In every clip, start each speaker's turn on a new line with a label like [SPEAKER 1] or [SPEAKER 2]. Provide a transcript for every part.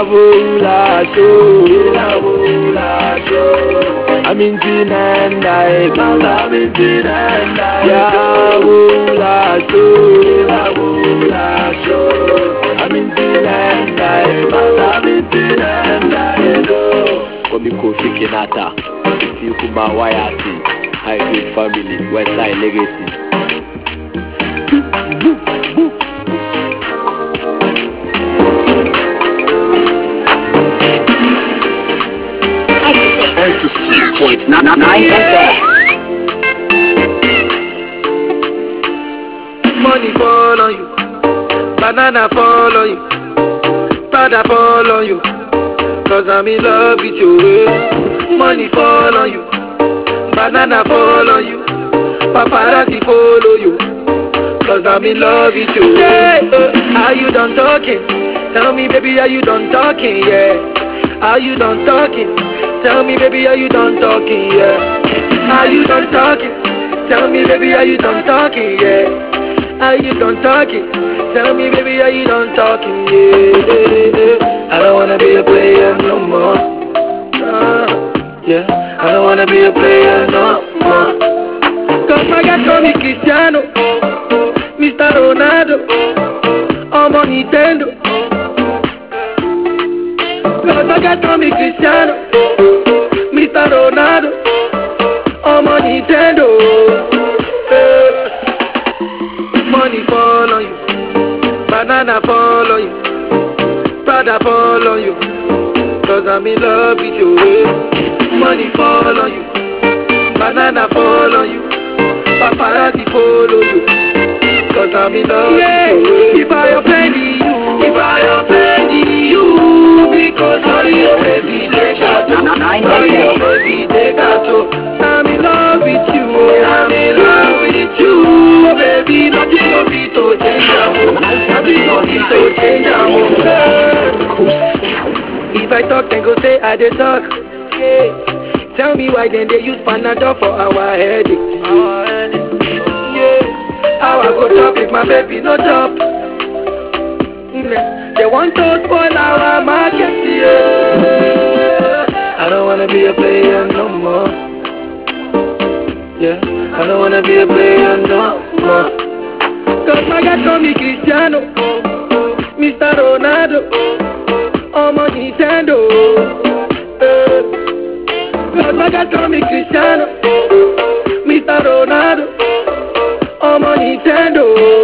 [SPEAKER 1] Bula show. I'm in Tinanda, I'm in Tinanda. Yeah, Bula show. I'm in Tinanda, I'm in Tinanda. Komi Kofi Kinata, Yukuma Wayasi, Hybrid Family, Westside Legacy.
[SPEAKER 2] Point 9 FM.
[SPEAKER 1] Money fall on you, banana fall on you, Prada fall on you, cause I'm in love with you. Money fall on you, banana fall on you, paparazzi follow you, cause I'm in love with you. Yeah, are you done talking? Tell me baby, are you done talking? Yeah, are you done talking? Tell me baby, are you done talking? Yeah, are you done talking? Tell me baby, are you done talking? Yeah, are you done talking? Tell me baby, are you done talking? Yeah, I don't wanna be a player no more. Yeah, I don't wanna be a player no more. Cause my guy call me Cristiano, Mr. Ronaldo, I'm on Nintendo. Cause my guy call me Cristiano, Mr. Ronaldo, I'm on Nintendo. Money fall on you, banana fall on you, Prada fall on you, cause I'm in love with you. Money fall on you, banana fall on you, paparazzi follow you, cause I'm in love with you. If I offend you, because sorry oh baby, take out. Sorry oh baby, take out. I'm in love with you, I'm in love with you, baby. Nothing of it to change, nothing of it to change. If I talk, then go say I dey talk. Yeah. Tell me why then they use Panadol for our headache. Yeah. How I go chop if my baby no chop? They want to spoil our market. Yeah. I don't wanna be a player no more. Yeah, I don't wanna be a player no more. Cause my guy call me Cristiano, Mr. Ronaldo, I'm on Nintendo. Cause my guy call me Cristiano, Mr. Ronaldo, I'm on Nintendo.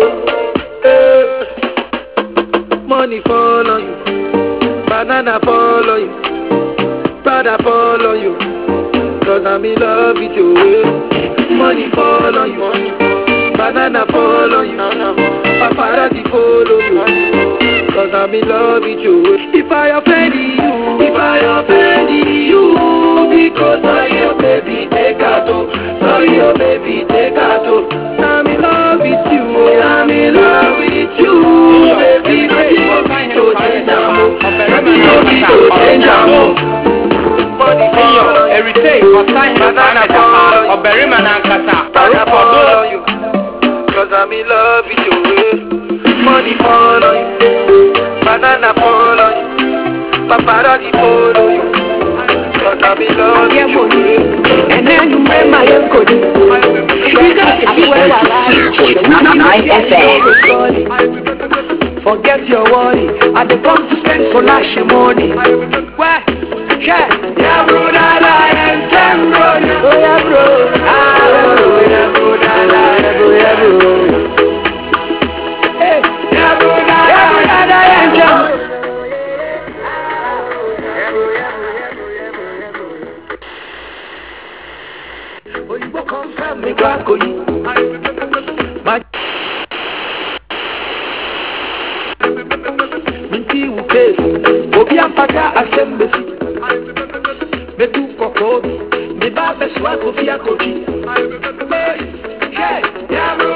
[SPEAKER 1] Money fall on you, banana fall on you, Prada fall on you, cause I'm in love with you. Money fall on you, banana fall on you, paparazzi follow you, cause I'm in love with you. If I offend you, because sorry oh baby, take out. Sorry oh baby, take out. I'm in love with you, I'm in love with you, baby. Nothing of it to change, nothing of it to change. Money fall on you, banana fall on you, cause I'm in love with you. Money fall on you, banana fall on you, paparazzi follow you, cause I'm in love with you.
[SPEAKER 3] And then you make my own code.
[SPEAKER 1] Forget your worry, I dey come to spend so lash money. Where? Yeah, bro, that I am ten bro. Oh yeah, bro. Yeah, bro, that I am bro. Hey, yeah, bro, that I am ten. Oh, you go confirm me, Glasgow. My Minti Ukes, Obi Ampaka Assembly. Me tu kokobi, me ba beswa kofi akoji. Yeah, bro,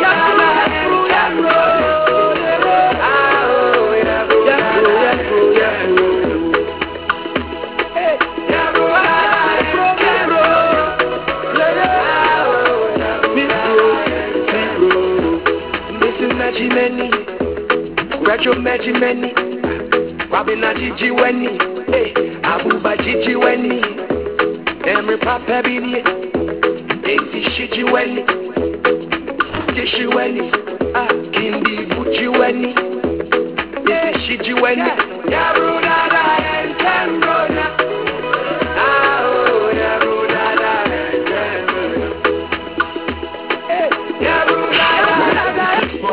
[SPEAKER 1] Many, Kwabena Gigi Weni, Abuba Gigi Weni, Emre Papa Bini, Enti Shiji Weni, Tishi Weni, Kimbi Buchi Weni, Enti Shiji Weni, Yabrudada and Tembrona, Yabrudada and Tembrona, Yabrudada,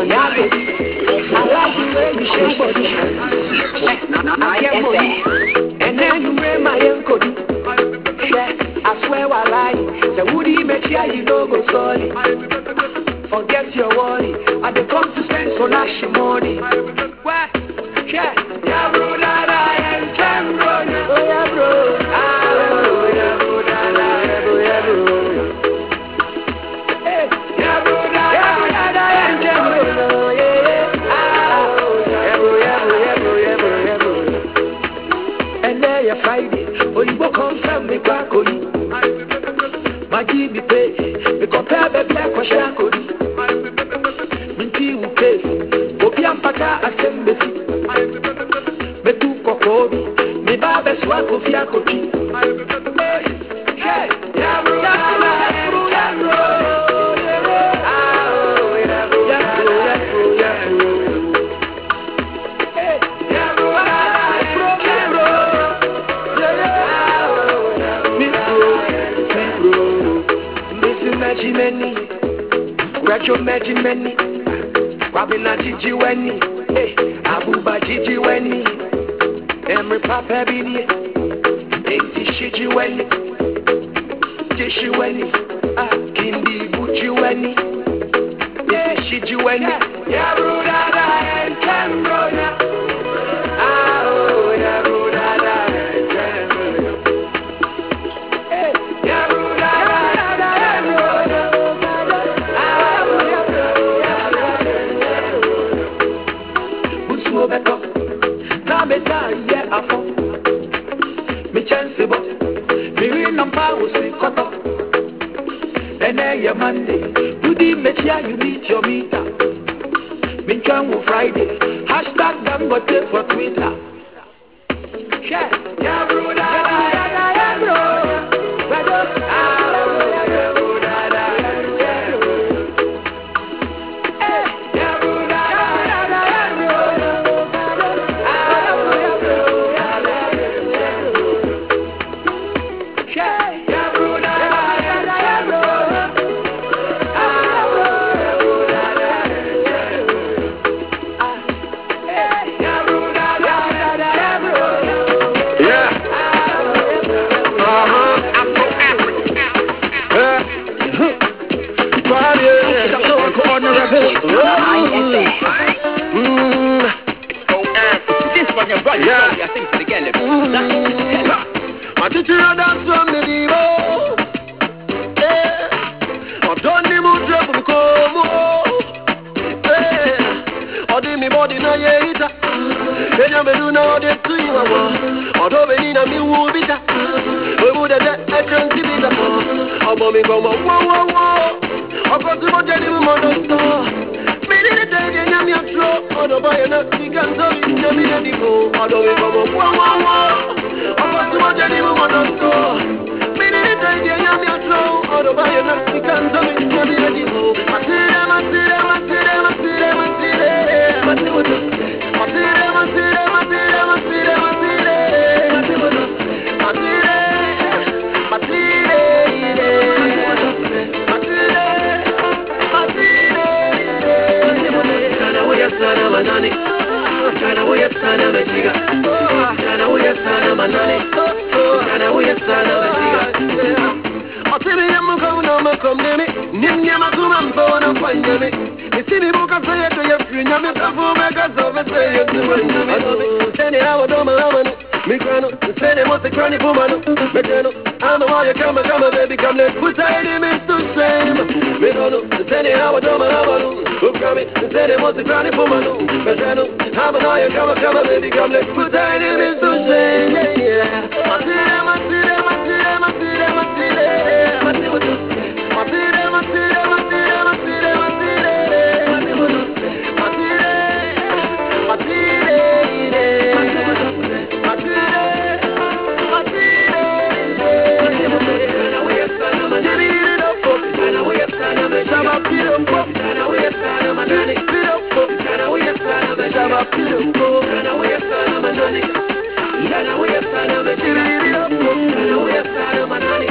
[SPEAKER 1] I like the way you shake body. I get money, and then you bring my uncle. I swear I lie. So woody make you don't go sorry. Forget your worry. I dey come to spend so lash money. Why? Yeah, bro, I am Cameron. Oh yeah, bro. Oh yeah, bro, yeah, bro. Hey, yeah, bro, I am Cameron. Oh yeah, yeah, bro. And then you Friday, oh you go confirm me back, oh you. My GB pay, me compare baby like Kwashakodi. Minti uke, obi ampata asembesi. Me tu kokobi, me babe swako fiakochi. Hey, yeah bro, yeah bro, yeah bro, yeah bro, yeah bro, yeah bro. Hey, yeah bro, yeah bro, Missy Many, Gretchen Many, Kwabena Gigi Weni, Abuba Gigi Weni, Emre Papa Bini, Enti Shiji Weni, Tishi Weni, Kimbi Buchi Weni, Enti Shiji Weni, Yabrudada and Tembrona, Yabrudada and Tembrona. Now me die, yeah, I fall. Me chance but me real power sweet cut up. And then your Monday, Woody Metia, you meet your meter. Me can Friday, hashtag Dangote for Twitter. Yeah, bro, yeah, bro.
[SPEAKER 4] This one you're right, yeah. I think to the girl.
[SPEAKER 1] My teacher dance from the divo. I've done the mood from Como. I did me body na yeta. When you do now, they to you. Although we need a new bita. We would have a chance to be the phone. I'm coming from a whoa. I've got to watch any monster. I'm your throat, or the buyer, you can tell me, tell me the devil, or the way from a I'm going to watch any woman on store. Minute, I'm your throat, or the buyer, you can tell me, tell me the devil. Sana manani, sana uya sana majiga, sana uya sana manani, sana uya sana majiga. Otimi ya mukona makomdemi, nimya makuma mbona kwanyemi. Isimi buka saye to ya finya me tafu meka sobe saye to wanyemi. Sene hawa doma hamanu, mikrano, sene mose krani pumanu, mekano. I'm a wire, come baby, come let's put our enemies to shame. Me don't know, send it how I do my hammer. Who come in, send it most granny for my no. But I know, I'm a wire, come baby, come let's put our enemies to shame. Yeah, I see them, I see them, I see them, I see them, I see them. I see what you say. I see them, I see them, I see them, I see them, I see them. I see what you say. I see them, I see them, I see what you say. Gonna wave side of a sugar. Gonna wave side of a honey.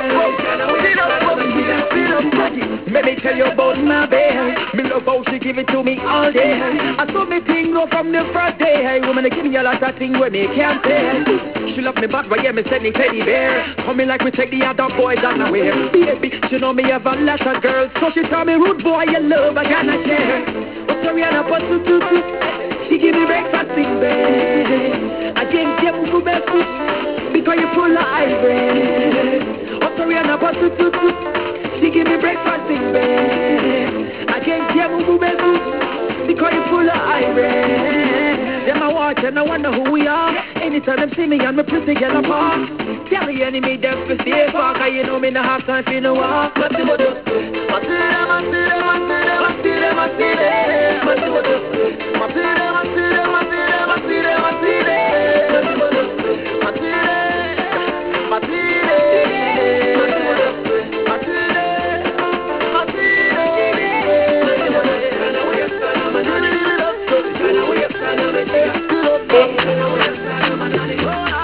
[SPEAKER 3] Let me tell you about my babe. Me love how she give it to me all day. I saw me thing go from the first day. Hey, woman, give me a lot of things where me can't say. She love me bad, but yeah, me sending teddy bear. Coming like we take the other boys unaware. Baby, she know me have a lot of girls, so she tell me, rude boy, you love, I cannot share. What's the real about tutu? She give me breakfast in bed. I can't get my best because you full of ivory. What's the real about tutu? She give me breakfast in bed. I can't get my best because you full of ivory. Them I watch and I wonder who we are. Anytime them see me and me pretty girl apart. Tell the enemy them to stay far, cause you know me no have time for no walk. But see what you I see them, I see them, I see them, I see them, I see them. But see what you I see them, I see them, I see them, I see them, I see them. But see what you I see them, I see them. But see what you I see them, I see them. But see what you Gonna wave side of a honey. Gonna wave side of a sugar. Gonna wave side of a honey.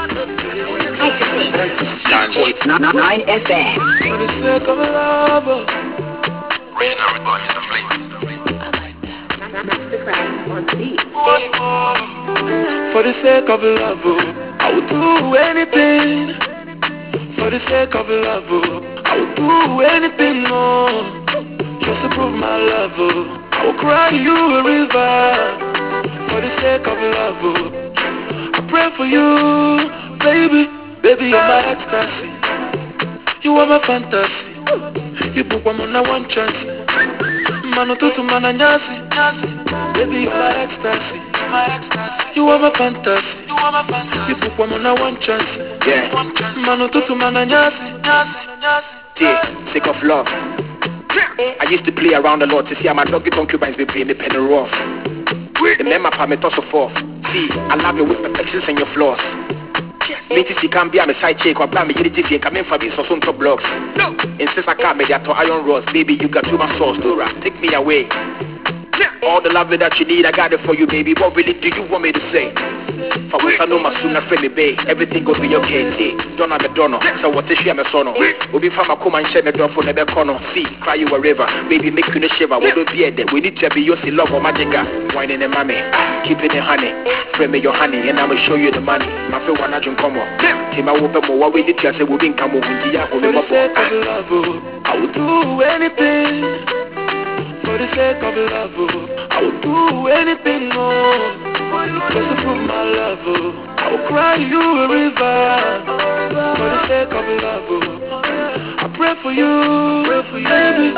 [SPEAKER 2] It's not 9 FM.
[SPEAKER 1] For the sake of love.
[SPEAKER 2] Original by Mr. Flame.
[SPEAKER 3] Masterclass on beat.
[SPEAKER 1] For the sake of love, I would do anything. For the sake of love, I would do anything, oh, just to prove my love. I will cry you a river. For the sake of love, I pray for you, baby. Baby, you're my ecstasy. You are my fantasy. You book one on one chance. Mano tutu mana nyasi. Baby, you're my ecstasy. You are my fantasy. You book one on one chance.
[SPEAKER 4] Yeah.
[SPEAKER 1] Mano tutu mana nyasi.
[SPEAKER 4] Yeah, sick of love. I used to play around a lot to see how my doggy concubines be playing me penny rough. The men my me toss off. See, I love your imperfections and your flaws. Me to see can be a side check or buy me unity and come in for these or some top blocks. No, insist I can't make that to iron rods. Baby, you got too much sauce. Dora, take me away. All the love that you need, I got it for you, baby. What really do you want me to say? For once I know my sooner friend me bay. Everything go be okay. See, don't have a donor. So what is she am a son? We'll be from a come and share the door for the corner. See, cry you a river. Baby, make you no shiver. We don't be there. We need to be your love or magic. Wine in the mommy. Keep it in honey. Frame me your honey and I'ma show you the money. My friend wanna drink come on. Team I will be more. What we need to say we'll be come on.
[SPEAKER 1] For the sake of love, I would do anything. For the sake of love, I would do anything, oh, just to prove my love. I will cry you a river. For the sake of love, I pray for you, baby.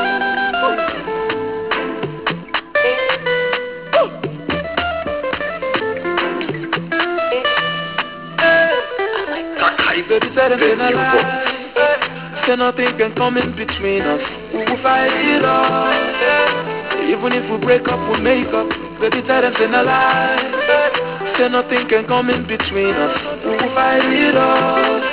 [SPEAKER 1] Baby said I'm in a lie. Say nothing can come in between us. We will fight it all. Even if we break up, we make up. Baby, tell them say no lie. Say nothing can come in between us. We will fight it all.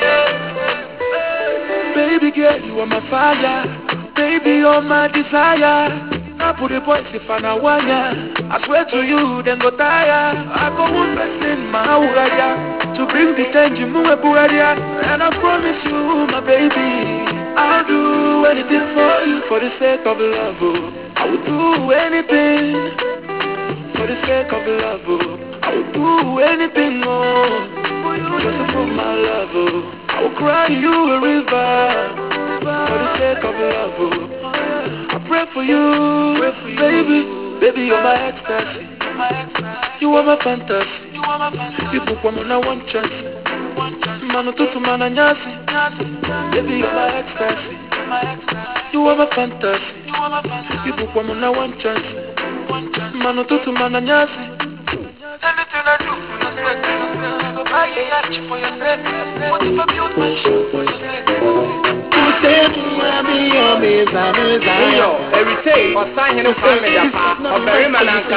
[SPEAKER 1] Baby girl, you are my fire. Baby, you're my desire. I put the boys if I know one ya. I swear to you, then go tire. I go one person, my uradia. To bring the change, you move a buradia. And I promise you, my baby, I'll do anything for you. For the sake of love, I will do anything. For the sake of love, I will do anything, oh, just to prove my love. I will cry you a river. For the sake of love, I pray for you, baby. Baby, you're my ecstasy. You are my fantasy. You book one on one chance. Mano tutu mana nyasi. Baby, you're my ecstasy. You are my fantasy. You book one on one chance. Mano tutu mana nyasi. Anything I do for your sake, I go buy a yacht for your sake. What if I build my ship for your sake?
[SPEAKER 5] You say me, I be your messiah.
[SPEAKER 4] Yo, everything or sign him for me or very man and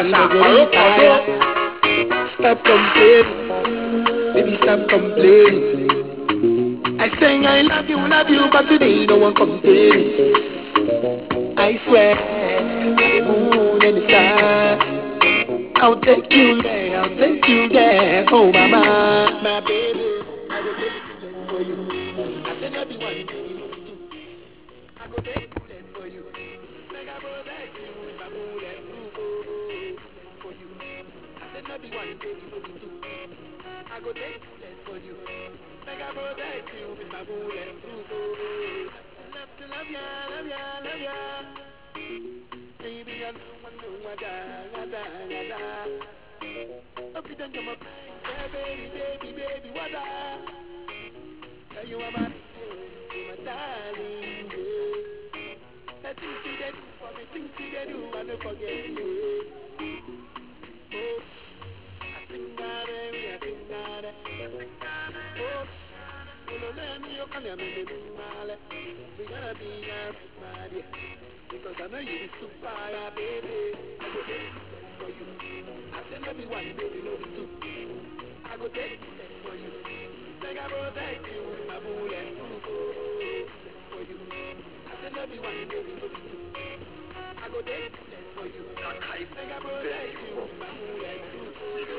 [SPEAKER 5] Stop complaining, baby, stop complaining. I say I love you, but today no one complaining. I swear, the moon and the stars, I'll take you there, I'll take you there. Oh mama, my baby, I go take bullet for you. I said no be one, baby, no be two. I go take bullet for you. Make I protect you with my bulletproof bullet for you. I said no be one, baby, no be two. I go take bullet for you. Make I protect you with my bulletproof bullet. Love to love ya, love ya, love ya. Baby, I know what I Up it on my brain, yeah, baby, what I tell you I'm my darling, yeah. The things you do for me, things you do, I don't forget you. Oh, I sing that, I sing that, oh, let me, you come here, we gotta be my dear. Because I know you be super, baby. I go take bullet for you. I said no be one, baby, no be two. I go take bullet for you. Make I protect you with my bulletproof bullet for you. I said no be one, baby, no be two. I go take bullet for you. Make I protect you with my bulletproof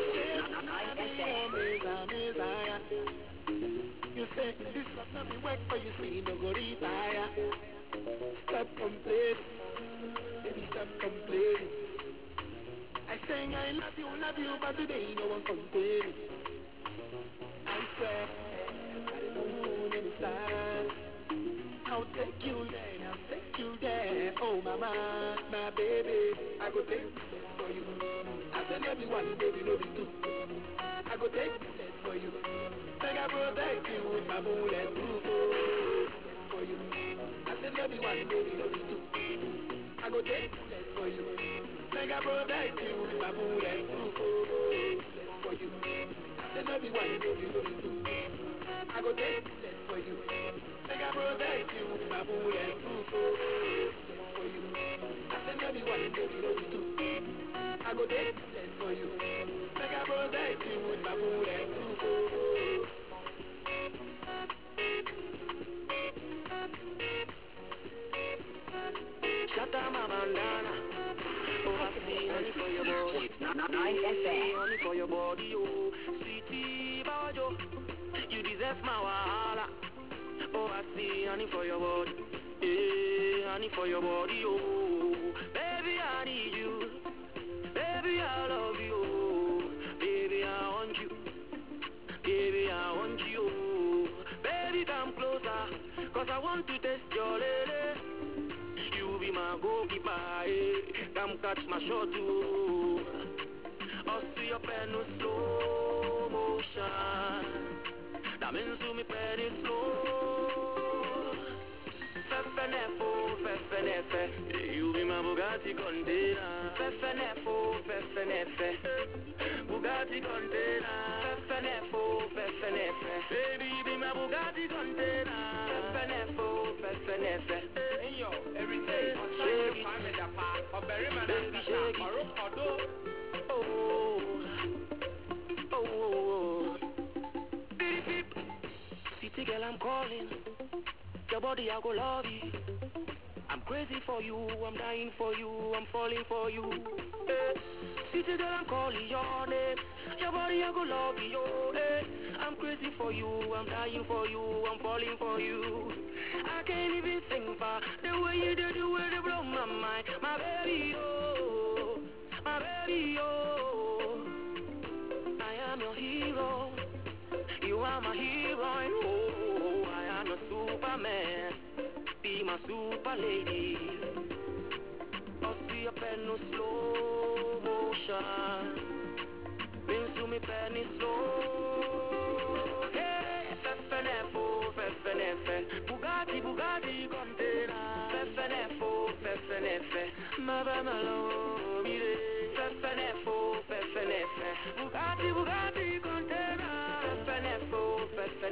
[SPEAKER 5] bullet. You say this love not be work for you, see no go retire. Stop complaining, baby, stop complaining. I say I love you, but today no one complaining. I swear, by the moon and the stars, I'll take you there, I'll take you there. Oh mama, my baby, I go take bullet for you. I said no be one, baby, no be two. I go take bullet for you. Make I protect you with my bulletproof bullet for you. I said no be one, baby, no be two. I go take bullet for you. Make I protect you with my bulletproof bullet for you. I said no be one, baby, no be two. I go take bullet for you. Make I protect you with my bulletproof bullet for you. I said no be one, baby, no be two. I go take bullet for you. Make I protect you with my bulletproof bullet.
[SPEAKER 3] Shut up, my bandana. Oh, I see honey for your body.
[SPEAKER 2] 9 FM.
[SPEAKER 3] Honey for your body, oh. Sweetie, Bajo. You deserve my wahala. Oh, I see honey for your body. Yeah, honey for your body, oh. Baby, I need you. Baby, I love you. Baby, I want you. Baby, I want you. Baby, come closer. Cause I want to taste your lele. You be my goalkeeper, eh? Come catch my shot, too. I'll see your pen in slow motion. That means you me pen in slow. Fefe. You be my Bugatti container. Fefe. Bugatti container. Fefe. Baby, be my Bugatti container. Fefe.
[SPEAKER 4] Hey yo, every day,
[SPEAKER 3] Shake it. Baby, shake it. Oh. Beep. City girl, I'm calling. Your body, I go love you. I'm crazy for you, I'm dying for you, I'm falling for you. Hey. City girl, I'm calling your name. Your body, I go love you. Hey. I'm crazy for you, I'm dying for you, I'm falling for you. I can't even think for the way you do the way you blow my mind. My baby, oh, my baby, oh. I am your hero, you are my heroine, oh. I am a Superman, be my super lady. I'll see a pen no slow motion, means to me pen is slow. Hey, Fefe. Bugatti container. Fefe. Maba malo mire. Fefe. Bugatti container. Fefe.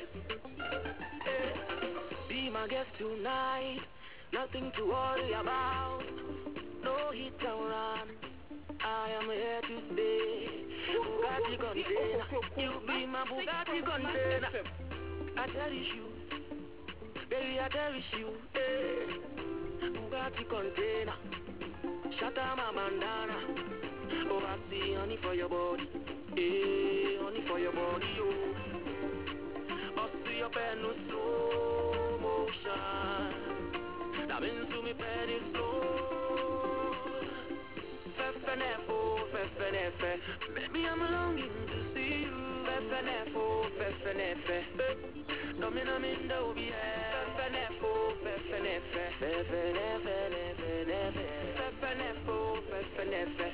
[SPEAKER 3] Be my guest tonight. Nothing to worry about. No hit and run. I am here to stay. Bugatti container. You be my Bugatti container. I cherish you, baby, I cherish you. Hey. Bugatti container, shut up, my bandana. Oh, I see honey for your body. Only for your body, oh. Us your bed no slow motion. That means to me bed is slow. Fefenefo, fefenefe. Baby, I'm longing to see you. Fefenefo, fefenefe. Domina minda ubi fefenefo, fefenefe. Fefenefe, fefenefe. Fefenefo, fefenefe.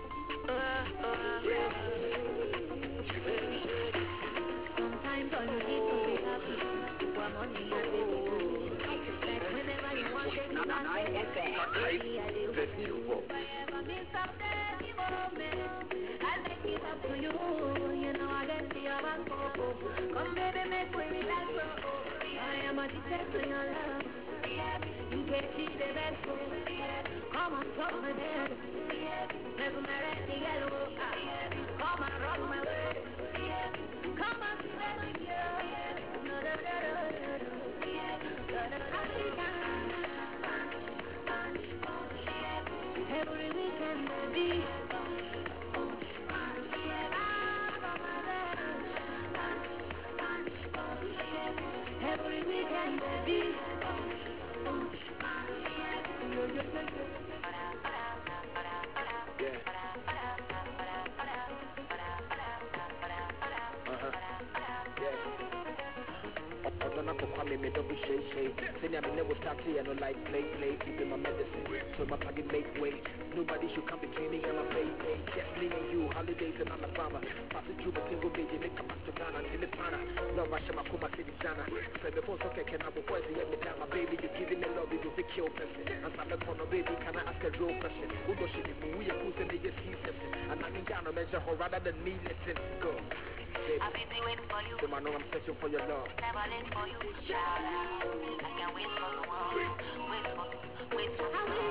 [SPEAKER 6] Sometimes all you need to be happy is one money and baby to me. Like whenever you want to be happy, baby I do. Whenever miss up any moment, I'll make it up to you. You know I get to your back, come baby, make we relax, I am addicted to your love. You get she the best, come on, talk my dad. Make me ready, yellow. Come and rock my way. Come on, baby girl. Every weekend, baby. Every weekend, baby.
[SPEAKER 4] Me double shake. Say I never start here, no like play. Keeping my medicine, so my body make way. Nobody should come between me and my baby. Just me and you, holidays in Alabama. Pass it through a single baby, make a back to Ghana, till me pana. Love I share my kuma city sana. Say the boss okay, can I be boys here me down, my baby. You giving me love, you do big kill person. And some corner baby, can I ask a real question? Who does she be? We are pushing the C-section. And I think I measure her rather than me. Listen, go.
[SPEAKER 6] I've been waiting for you.
[SPEAKER 4] So I know I'm searching for your love.
[SPEAKER 6] Never late for you, child. I can't wait for no more. Wait for no more.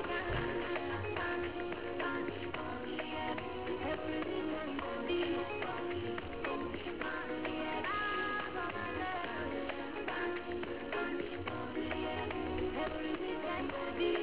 [SPEAKER 6] Every weekend, baby. Every weekend, baby.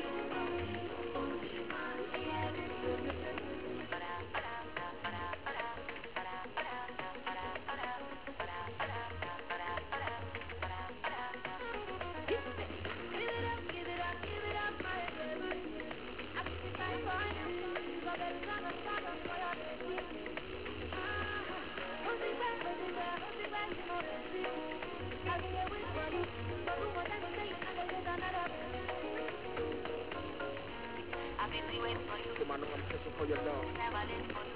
[SPEAKER 4] I've been waiting for you. So I know I'm searching for your love.
[SPEAKER 6] Never late for you.